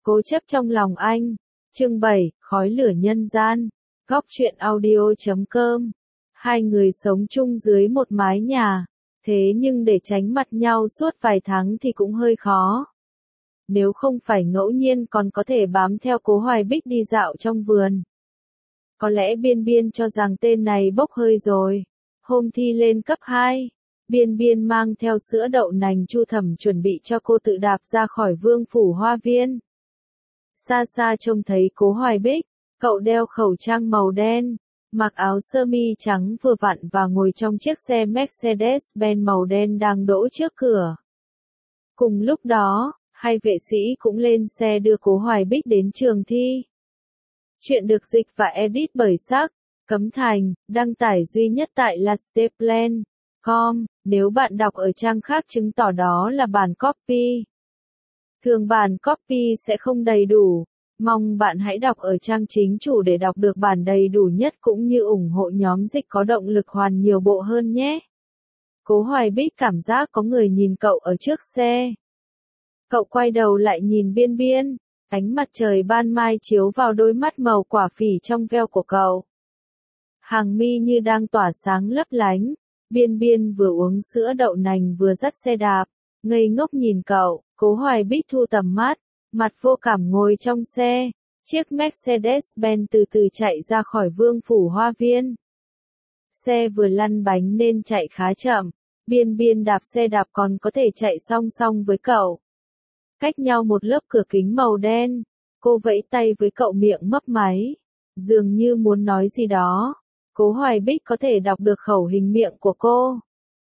Cố chấp trong lòng anh. Chương 7, khói lửa nhân gian. Góc truyện audio.com. Hai người sống chung dưới một mái nhà, thế nhưng để tránh mặt nhau suốt vài tháng thì cũng hơi khó. Nếu không phải ngẫu nhiên còn có thể bám theo Cố Hoài Bích đi dạo trong vườn. Có lẽ Biên Biên cho rằng tên này bốc hơi rồi. Hôm thi lên cấp 2, Biên Biên mang theo sữa đậu nành Chu Thẩm chuẩn bị cho cô tự đạp ra khỏi Vương Phủ Hoa Viên. Xa xa trông thấy Cố Hoài Bích, cậu đeo khẩu trang màu đen, mặc áo sơ mi trắng vừa vặn và ngồi trong chiếc xe Mercedes-Benz màu đen đang đỗ trước cửa. Cùng lúc đó, hai vệ sĩ cũng lên xe đưa Cố Hoài Bích đến trường thi. Chuyện được dịch và edit bởi Sắc, Cấm Thành, đăng tải duy nhất tại lasteplan.com, nếu bạn đọc ở trang khác chứng tỏ đó là bản copy. Thường bản copy sẽ không đầy đủ, mong bạn hãy đọc ở trang chính chủ để đọc được bản đầy đủ nhất cũng như ủng hộ nhóm dịch có động lực hoàn nhiều bộ hơn nhé. Cố Hoài Bích cảm giác có người nhìn cậu ở trước xe. Cậu quay đầu lại nhìn Biên Biên, ánh mặt trời ban mai chiếu vào đôi mắt màu quả phỉ trong veo của cậu. Hàng mi như đang tỏa sáng lấp lánh, Biên Biên vừa uống sữa đậu nành vừa dắt xe đạp, ngây ngốc nhìn cậu. Cố Hoài Bích thu tầm mắt, mặt vô cảm ngồi trong xe, chiếc Mercedes-Benz từ từ chạy ra khỏi Vương Phủ Hoa Viên. Xe vừa lăn bánh nên chạy khá chậm, Biên Biên đạp xe đạp còn có thể chạy song song với cậu. Cách nhau một lớp cửa kính màu đen, cô vẫy tay với cậu miệng mấp máy, dường như muốn nói gì đó. Cố Hoài Bích có thể đọc được khẩu hình miệng của cô.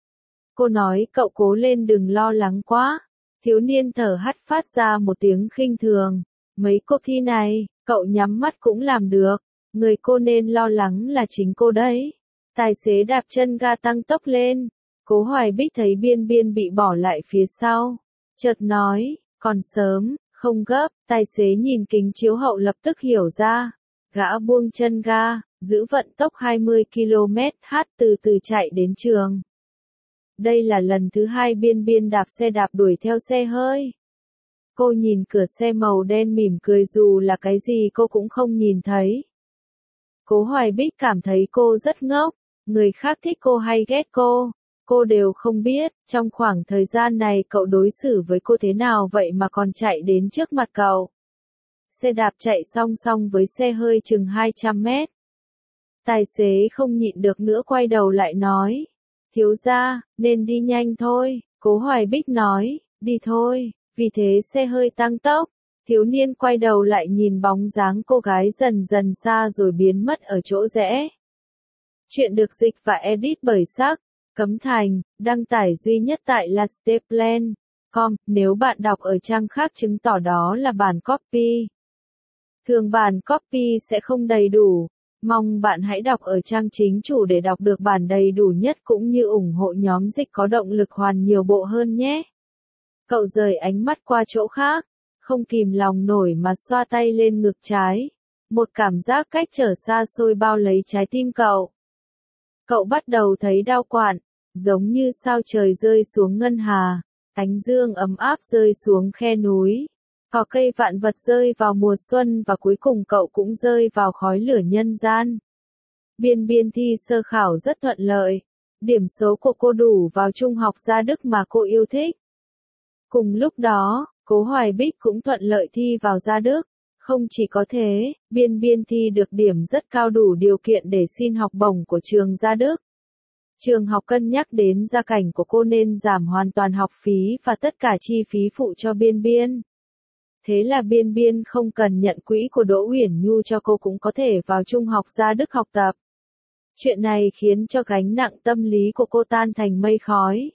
Cô nói cậu cố lên đừng lo lắng quá. Thiếu niên thở hắt phát ra một tiếng khinh thường. Mấy cuộc thi này, cậu nhắm mắt cũng làm được. Người cô nên lo lắng là chính cô đấy. Tài xế đạp chân ga tăng tốc lên. Cố Hoài Bích thấy Biên Biên bị bỏ lại phía sau. Chợt nói, còn sớm, không gấp. Tài xế nhìn kính chiếu hậu lập tức hiểu ra. Gã buông chân ga, giữ vận tốc 20 km/h từ từ chạy đến trường. Đây là lần thứ hai Biên Biên đạp xe đạp đuổi theo xe hơi. Cô nhìn cửa xe màu đen mỉm cười dù là cái gì cô cũng không nhìn thấy. Cố Hoài Bích cảm thấy cô rất ngốc, người khác thích cô hay ghét cô đều không biết, trong khoảng thời gian này cậu đối xử với cô thế nào vậy mà còn chạy đến trước mặt cậu. Xe đạp chạy song song với xe hơi chừng 200 mét. Tài xế không nhịn được nữa quay đầu lại nói. Thiếu gia, nên đi nhanh thôi, Cố Hoài Bích nói, đi thôi, vì thế xe hơi tăng tốc, thiếu niên quay đầu lại nhìn bóng dáng cô gái dần dần xa rồi biến mất ở chỗ rẽ. Chuyện được dịch và edit bởi Sắc, Cấm Thành, đăng tải duy nhất tại lasteplan.com, nếu bạn đọc ở trang khác chứng tỏ đó là bản copy. Thường bản copy sẽ không đầy đủ. Mong bạn hãy đọc ở trang chính chủ để đọc được bản đầy đủ nhất cũng như ủng hộ nhóm dịch có động lực hoàn nhiều bộ hơn nhé. Cậu rời ánh mắt qua chỗ khác, không kìm lòng nổi mà xoa tay lên ngực trái. Một cảm giác cách trở xa xôi bao lấy trái tim cậu. Cậu bắt đầu thấy đau quặn, giống như sao trời rơi xuống ngân hà, ánh dương ấm áp rơi xuống khe núi. Cỏ cây vạn vật rơi vào mùa xuân và cuối cùng cậu cũng rơi vào khói lửa nhân gian. Biên Biên thi sơ khảo rất thuận lợi. Điểm số của cô đủ vào trung học Gia Đức mà cô yêu thích. Cùng lúc đó, Cố Hoài Bích cũng thuận lợi thi vào Gia Đức. Không chỉ có thế, Biên Biên thi được điểm rất cao đủ điều kiện để xin học bổng của trường Gia Đức. Trường học cân nhắc đến gia cảnh của cô nên giảm hoàn toàn học phí và tất cả chi phí phụ cho Biên Biên. Thế là Biên Biên không cần nhận quỹ của Đỗ Uyển Nhu cho cô cũng có thể vào trung học Gia Đức học tập. Chuyện này khiến cho gánh nặng tâm lý của cô tan thành mây khói.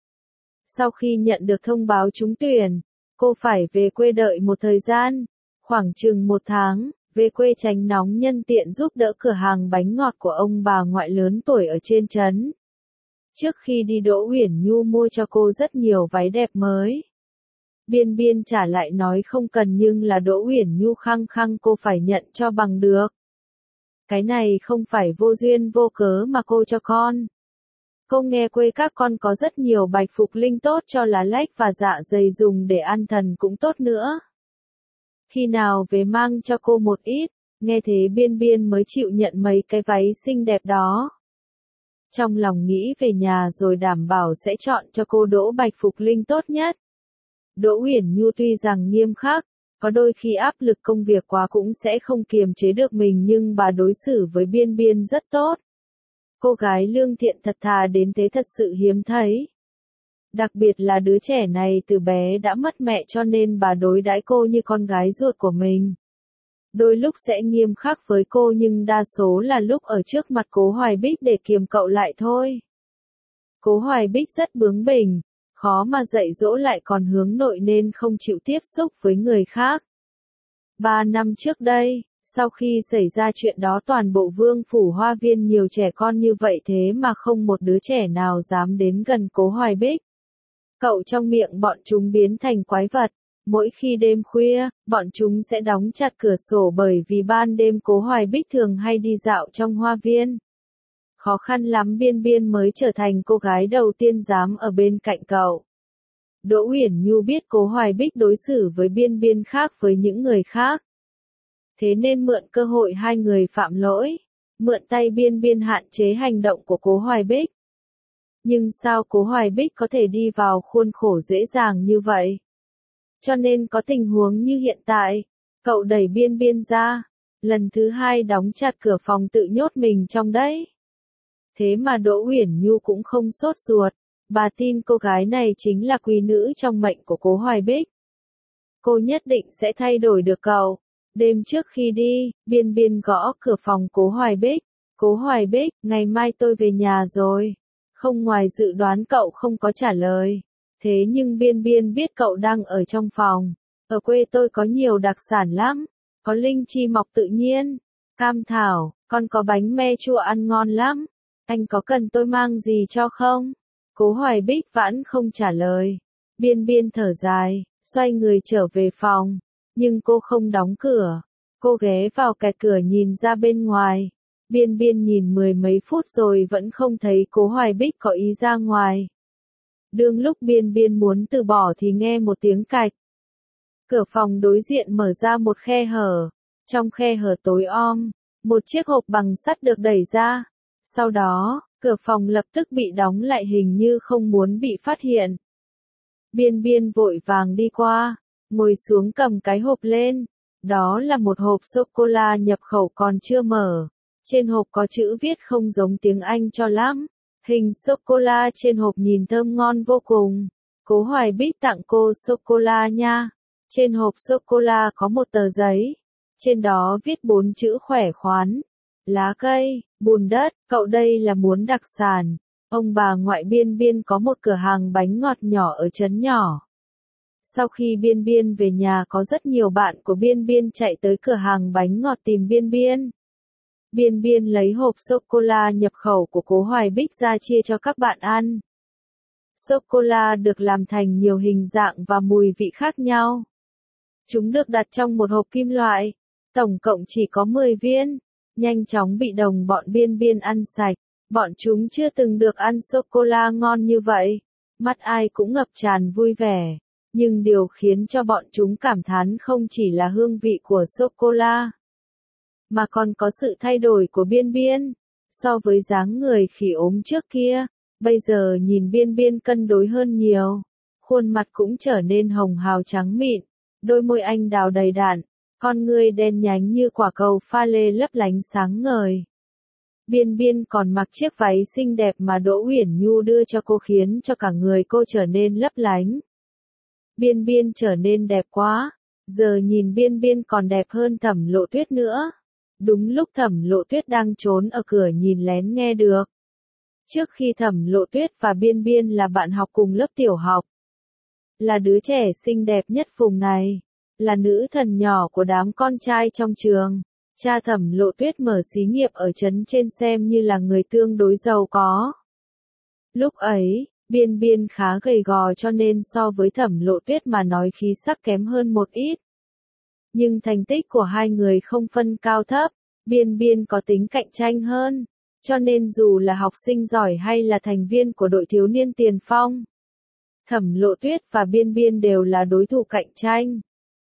Sau khi nhận được thông báo trúng tuyển, cô phải về quê đợi một thời gian, khoảng chừng 1 tháng, về quê tránh nóng nhân tiện giúp đỡ cửa hàng bánh ngọt của ông bà ngoại lớn tuổi ở trên trấn. Trước khi đi Đỗ Uyển Nhu mua cho cô rất nhiều váy đẹp mới. Biên Biên trả lại nói không cần nhưng là Đỗ Uyển Nhu khăng khăng cô phải nhận cho bằng được. Cái này không phải vô duyên vô cớ mà cô cho con. Cô nghe quê các con có rất nhiều bạch phục linh tốt cho lá lách và dạ dày dùng để an thần cũng tốt nữa. Khi nào về mang cho cô một ít, nghe thế Biên Biên mới chịu nhận mấy cái váy xinh đẹp đó. Trong lòng nghĩ về nhà rồi đảm bảo sẽ chọn cho cô Đỗ Bạch Phục Linh tốt nhất. Đỗ Uyển Nhu tuy rằng nghiêm khắc, có đôi khi áp lực công việc quá cũng sẽ không kiềm chế được mình nhưng bà đối xử với Biên Biên rất tốt. Cô gái lương thiện thật thà đến thế thật sự hiếm thấy. Đặc biệt là đứa trẻ này từ bé đã mất mẹ cho nên bà đối đãi cô như con gái ruột của mình. Đôi lúc sẽ nghiêm khắc với cô nhưng đa số là lúc ở trước mặt Cố Hoài Bích để kiềm cậu lại thôi. Cố Hoài Bích rất bướng bỉnh, khó mà dạy dỗ lại còn hướng nội nên không chịu tiếp xúc với người khác. 3 năm trước đây, sau khi xảy ra chuyện đó toàn bộ Vương Phủ Hoa Viên nhiều trẻ con như vậy thế mà không một đứa trẻ nào dám đến gần Cố Hoài Bích. Cậu trong miệng bọn chúng biến thành quái vật. Mỗi khi đêm khuya, bọn chúng sẽ đóng chặt cửa sổ bởi vì ban đêm Cố Hoài Bích thường hay đi dạo trong hoa viên. Khó khăn lắm Biên Biên mới trở thành cô gái đầu tiên dám ở bên cạnh cậu. Đỗ Uyển Nhu biết Cố Hoài Bích đối xử với Biên Biên khác với những người khác. Thế nên mượn cơ hội hai người phạm lỗi, mượn tay Biên Biên hạn chế hành động của Cố Hoài Bích. Nhưng sao Cố Hoài Bích có thể đi vào khuôn khổ dễ dàng như vậy? Cho nên có tình huống như hiện tại, cậu đẩy Biên Biên ra, lần thứ hai đóng chặt cửa phòng tự nhốt mình trong đấy. Thế mà Đỗ Uyển Nhu cũng không sốt ruột, bà tin cô gái này chính là quý nữ trong mệnh của Cố Hoài Bích. Cô nhất định sẽ thay đổi được cậu. Đêm trước khi đi, Biên Biên gõ cửa phòng Cố Hoài Bích. Cố Hoài Bích, ngày mai tôi về nhà rồi. Không ngoài dự đoán cậu không có trả lời. Thế nhưng Biên Biên biết cậu đang ở trong phòng. Ở quê tôi có nhiều đặc sản lắm. Có linh chi mọc tự nhiên, cam thảo, còn có bánh me chua ăn ngon lắm. Anh có cần tôi mang gì cho không? Cố Hoài Bích vẫn không trả lời. Biên Biên thở dài, xoay người trở về phòng. Nhưng cô không đóng cửa. Cô ghé vào kẹt cửa nhìn ra bên ngoài. Biên Biên nhìn mười mấy phút rồi vẫn không thấy Cố Hoài Bích có ý ra ngoài. Đương lúc Biên Biên muốn từ bỏ thì nghe một tiếng cạch. Cửa phòng đối diện mở ra một khe hở. Trong khe hở tối om, một chiếc hộp bằng sắt được đẩy ra. Sau đó, cửa phòng lập tức bị đóng lại hình như không muốn bị phát hiện. Biên Biên vội vàng đi qua, ngồi xuống cầm cái hộp lên. Đó là một hộp sô-cô-la nhập khẩu còn chưa mở. Trên hộp có chữ viết không giống tiếng Anh cho lắm. Hình sô-cô-la trên hộp nhìn thơm ngon vô cùng. Cố Hoài Bích tặng cô sô-cô-la nha. Trên hộp sô-cô-la có một tờ giấy. Trên đó viết 4 chữ khỏe khoắn. Lá cây, bùn đất, cậu đây là muốn đặc sản. Ông bà ngoại Biên Biên có một cửa hàng bánh ngọt nhỏ ở trấn nhỏ. Sau khi Biên Biên về nhà có rất nhiều bạn của Biên Biên chạy tới cửa hàng bánh ngọt tìm Biên Biên. Biên Biên lấy hộp sô-cô-la nhập khẩu của Cố Hoài Bích ra chia cho các bạn ăn. Sô-cô-la được làm thành nhiều hình dạng và mùi vị khác nhau. Chúng được đặt trong một hộp kim loại. Tổng cộng chỉ có 10 viên. Nhanh chóng bị đồng bọn Biên Biên ăn sạch. Bọn chúng chưa từng được ăn sô-cô-la ngon như vậy. Mắt ai cũng ngập tràn vui vẻ. Nhưng điều khiến cho bọn chúng cảm thán không chỉ là hương vị của sô-cô-la, mà còn có sự thay đổi của Biên Biên. So với dáng người khỉ ốm trước kia, bây giờ nhìn Biên Biên cân đối hơn nhiều. Khuôn mặt cũng trở nên hồng hào trắng mịn, đôi môi anh đào đầy đặn, con ngươi đen nhánh như quả cầu pha lê lấp lánh sáng ngời. Biên Biên còn mặc chiếc váy xinh đẹp mà Đỗ Uyển Nhu đưa cho cô khiến cho cả người cô trở nên lấp lánh. Biên Biên trở nên đẹp quá, giờ nhìn Biên Biên còn đẹp hơn Thẩm Lộ Tuyết nữa. Đúng lúc Thẩm Lộ Tuyết đang trốn ở cửa nhìn lén nghe được. Trước khi Thẩm Lộ Tuyết và Biên Biên là bạn học cùng lớp tiểu học. Là đứa trẻ xinh đẹp nhất vùng này. Là nữ thần nhỏ của đám con trai trong trường. Cha Thẩm Lộ Tuyết mở xí nghiệp ở trấn trên xem như là người tương đối giàu có. Lúc ấy, Biên Biên khá gầy gò cho nên so với Thẩm Lộ Tuyết mà nói khí sắc kém hơn một ít. Nhưng thành tích của hai người không phân cao thấp, Biên Biên có tính cạnh tranh hơn, cho nên dù là học sinh giỏi hay là thành viên của đội thiếu niên tiền phong, Thẩm Lộ Tuyết và Biên Biên đều là đối thủ cạnh tranh.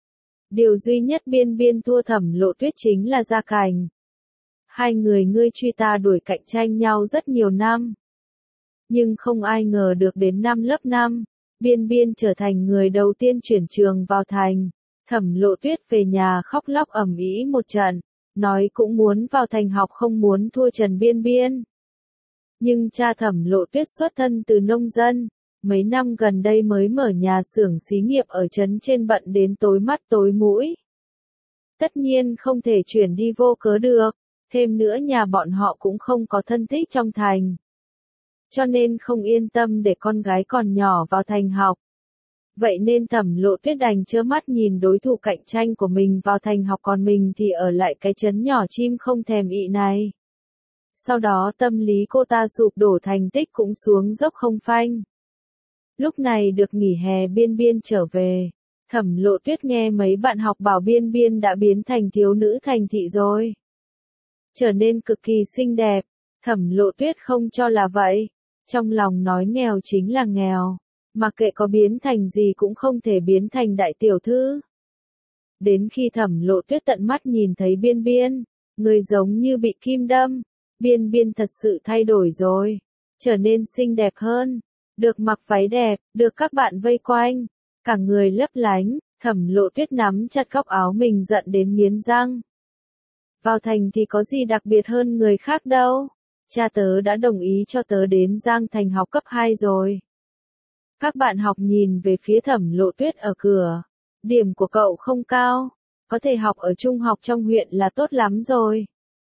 Điều duy nhất Biên Biên thua Thẩm Lộ Tuyết chính là gia cảnh. Hai người ngươi truy ta đuổi cạnh tranh nhau rất nhiều năm. Nhưng không ai ngờ được đến năm lớp 5, Biên Biên trở thành người đầu tiên chuyển trường vào thành. Thẩm Lộ Tuyết về nhà khóc lóc ầm ĩ một trận, nói cũng muốn vào thành học không muốn thua Trần Biên Biên. Nhưng cha Thẩm Lộ Tuyết xuất thân từ nông dân, mấy năm gần đây mới mở nhà xưởng xí nghiệp ở trấn trên bận đến tối mắt tối mũi. Tất nhiên không thể chuyển đi vô cớ được, thêm nữa nhà bọn họ cũng không có thân thích trong thành. Cho nên không yên tâm để con gái còn nhỏ vào thành học. Vậy nên Thẩm Lộ Tuyết đành trơ mắt nhìn đối thủ cạnh tranh của mình vào thành học còn mình thì ở lại cái trấn nhỏ chim không thèm ị này. Sau đó tâm lý cô ta sụp đổ, thành tích cũng xuống dốc không phanh. Lúc này được nghỉ hè Biên Biên trở về. Thẩm Lộ Tuyết nghe mấy bạn học bảo Biên Biên đã biến thành thiếu nữ thành thị rồi. Trở nên cực kỳ xinh đẹp. Thẩm Lộ Tuyết không cho là vậy. Trong lòng nói nghèo chính là nghèo. Mà kệ có biến thành gì cũng không thể biến thành đại tiểu thư. Đến khi Thẩm Lộ Tuyết tận mắt nhìn thấy Biên Biên, người giống như bị kim đâm. Biên Biên thật sự thay đổi rồi. Trở nên xinh đẹp hơn. Được mặc váy đẹp, được các bạn vây quanh. Cả người lấp lánh, Thẩm Lộ Tuyết nắm chặt góc áo mình giận đến nghiến răng. Vào thành thì có gì đặc biệt hơn người khác đâu. Cha tớ đã đồng ý cho tớ đến Giang Thành học cấp 2 rồi. Các bạn học nhìn về phía Thẩm Lộ Tuyết ở cửa. Điểm của cậu không cao. Có thể học ở trung học trong huyện là tốt lắm rồi.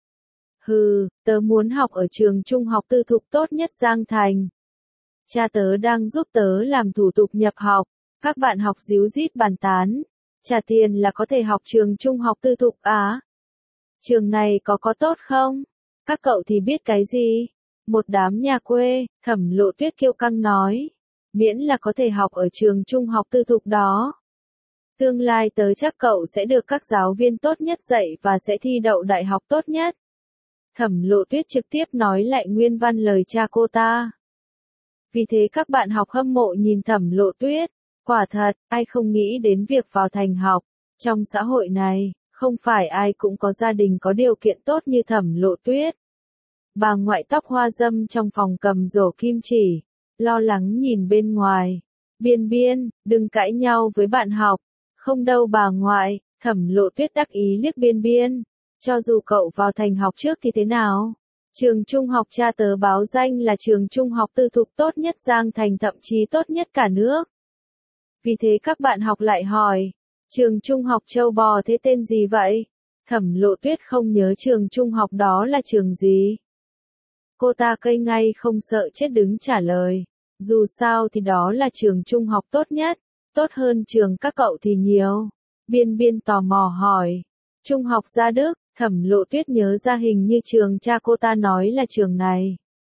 Hừ, tớ muốn học ở trường trung học tư thục tốt nhất Giang Thành. Cha tớ đang giúp tớ làm thủ tục nhập học. Các bạn học díu dít bàn tán. Trả tiền là có thể học trường trung học tư thục á. Trường này có tốt không? Các cậu thì biết cái gì? Một đám nhà quê, Thẩm Lộ Tuyết kiêu căng nói. Miễn là có thể học ở trường trung học tư thục đó. Tương lai tớ chắc cậu sẽ được các giáo viên tốt nhất dạy và sẽ thi đậu đại học tốt nhất. Thẩm Lộ Tuyết trực tiếp nói lại nguyên văn lời cha cô ta. Vì thế các bạn học hâm mộ nhìn Thẩm Lộ Tuyết. Quả thật, ai không nghĩ đến việc vào thành học. Trong xã hội này, không phải ai cũng có gia đình có điều kiện tốt như Thẩm Lộ Tuyết. Bà ngoại tóc hoa râm trong phòng cầm rổ kim chỉ, lo lắng nhìn bên ngoài. Biên Biên, đừng cãi nhau với bạn học. Không đâu bà ngoại, Thẩm Lộ Tuyết đắc ý liếc Biên Biên. Cho dù cậu vào thành học trước thì thế nào? Trường trung học cha tớ báo danh là trường trung học tư thục tốt nhất Giang Thành, thậm chí tốt nhất cả nước. Vì thế các bạn học lại hỏi, trường trung học châu bò thế tên gì vậy? Thẩm Lộ Tuyết không nhớ trường trung học đó là trường gì. Cô ta cây ngay không sợ chết đứng trả lời, dù sao thì đó là trường trung học tốt nhất, tốt hơn trường các cậu thì nhiều. Biên Biên tò mò hỏi, trung học Gia Đức. Thẩm Lộ Tuyết nhớ ra hình như trường cha cô ta nói là trường này.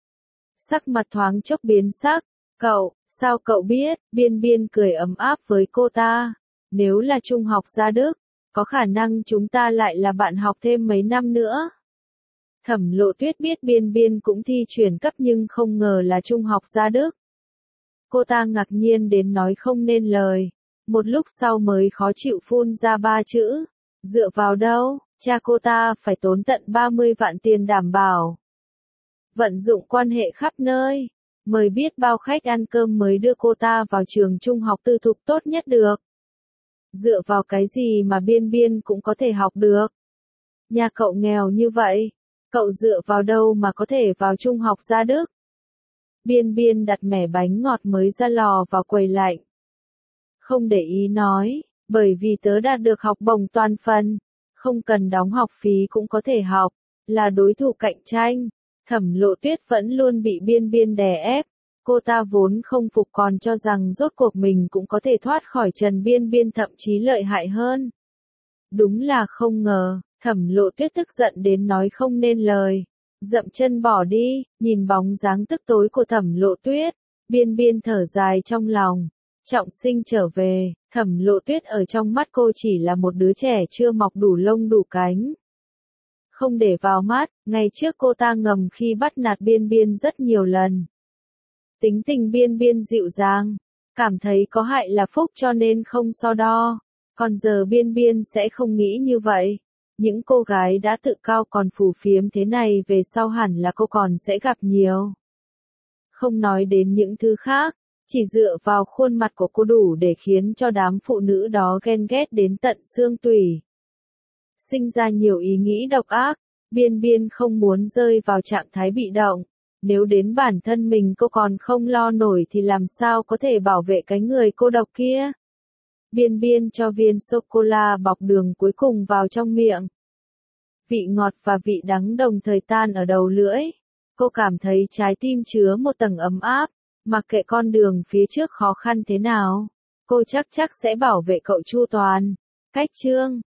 Sắc mặt thoáng chốc biến sắc. Cậu, sao cậu biết? Biên Biên cười ấm áp với cô ta. Nếu là trung học Gia Đức, có khả năng chúng ta lại là bạn học thêm mấy năm nữa. Thẩm Lộ Tuyết biết Biên Biên cũng thi chuyển cấp nhưng không ngờ là trung học Gia Đức. Cô ta ngạc nhiên đến nói không nên lời. Một lúc sau mới khó chịu phun ra 3 chữ. Dựa vào đâu? Cha cô ta phải tốn tận 30 vạn tiền đảm bảo. Vận dụng quan hệ khắp nơi. Mời biết bao khách ăn cơm mới đưa cô ta vào trường trung học tư thục tốt nhất được. Dựa vào cái gì mà Biên Biên cũng có thể học được? Nhà cậu nghèo như vậy. Cậu dựa vào đâu mà có thể vào trung học Gia Đức? Biên Biên đặt mẻ bánh ngọt mới ra lò vào quầy lạnh. Không để ý nói, bởi vì tớ đạt được học bổng toàn phần. Không cần đóng học phí cũng có thể học, là đối thủ cạnh tranh. Thẩm Lộ Tuyết vẫn luôn bị Biên Biên đè ép. Cô ta vốn không phục còn cho rằng rốt cuộc mình cũng có thể thoát khỏi Trần Biên Biên, thậm chí lợi hại hơn. Đúng là không ngờ, Thẩm Lộ Tuyết tức giận đến nói không nên lời. Dậm chân bỏ đi, nhìn bóng dáng tức tối của Thẩm Lộ Tuyết. Biên Biên thở dài trong lòng. Trọng sinh trở về, Thẩm Lộ Tuyết ở trong mắt cô chỉ là một đứa trẻ chưa mọc đủ lông đủ cánh. Không để vào mắt, ngày trước cô ta ngầm khi bắt nạt Biên Biên rất nhiều lần. Tính tình Biên Biên dịu dàng, cảm thấy có hại là phúc cho nên không so đo. Còn giờ Biên Biên sẽ không nghĩ như vậy. Những cô gái đã tự cao còn phù phiếm thế này về sau hẳn là cô còn sẽ gặp nhiều. Không nói đến những thứ khác, chỉ dựa vào khuôn mặt của cô đủ để khiến cho đám phụ nữ đó ghen ghét đến tận xương tủy. Sinh ra nhiều ý nghĩ độc ác, Biên Biên không muốn rơi vào trạng thái bị động. Nếu đến bản thân mình cô còn không lo nổi thì làm sao có thể bảo vệ cái người cô độc kia. Biên Biên cho viên sô-cô-la bọc đường cuối cùng vào trong miệng. Vị ngọt và vị đắng đồng thời tan ở đầu lưỡi. Cô cảm thấy trái tim chứa một tầng ấm áp, mặc kệ con đường phía trước khó khăn thế nào, cô chắc sẽ bảo vệ cậu chu toàn. Cách chương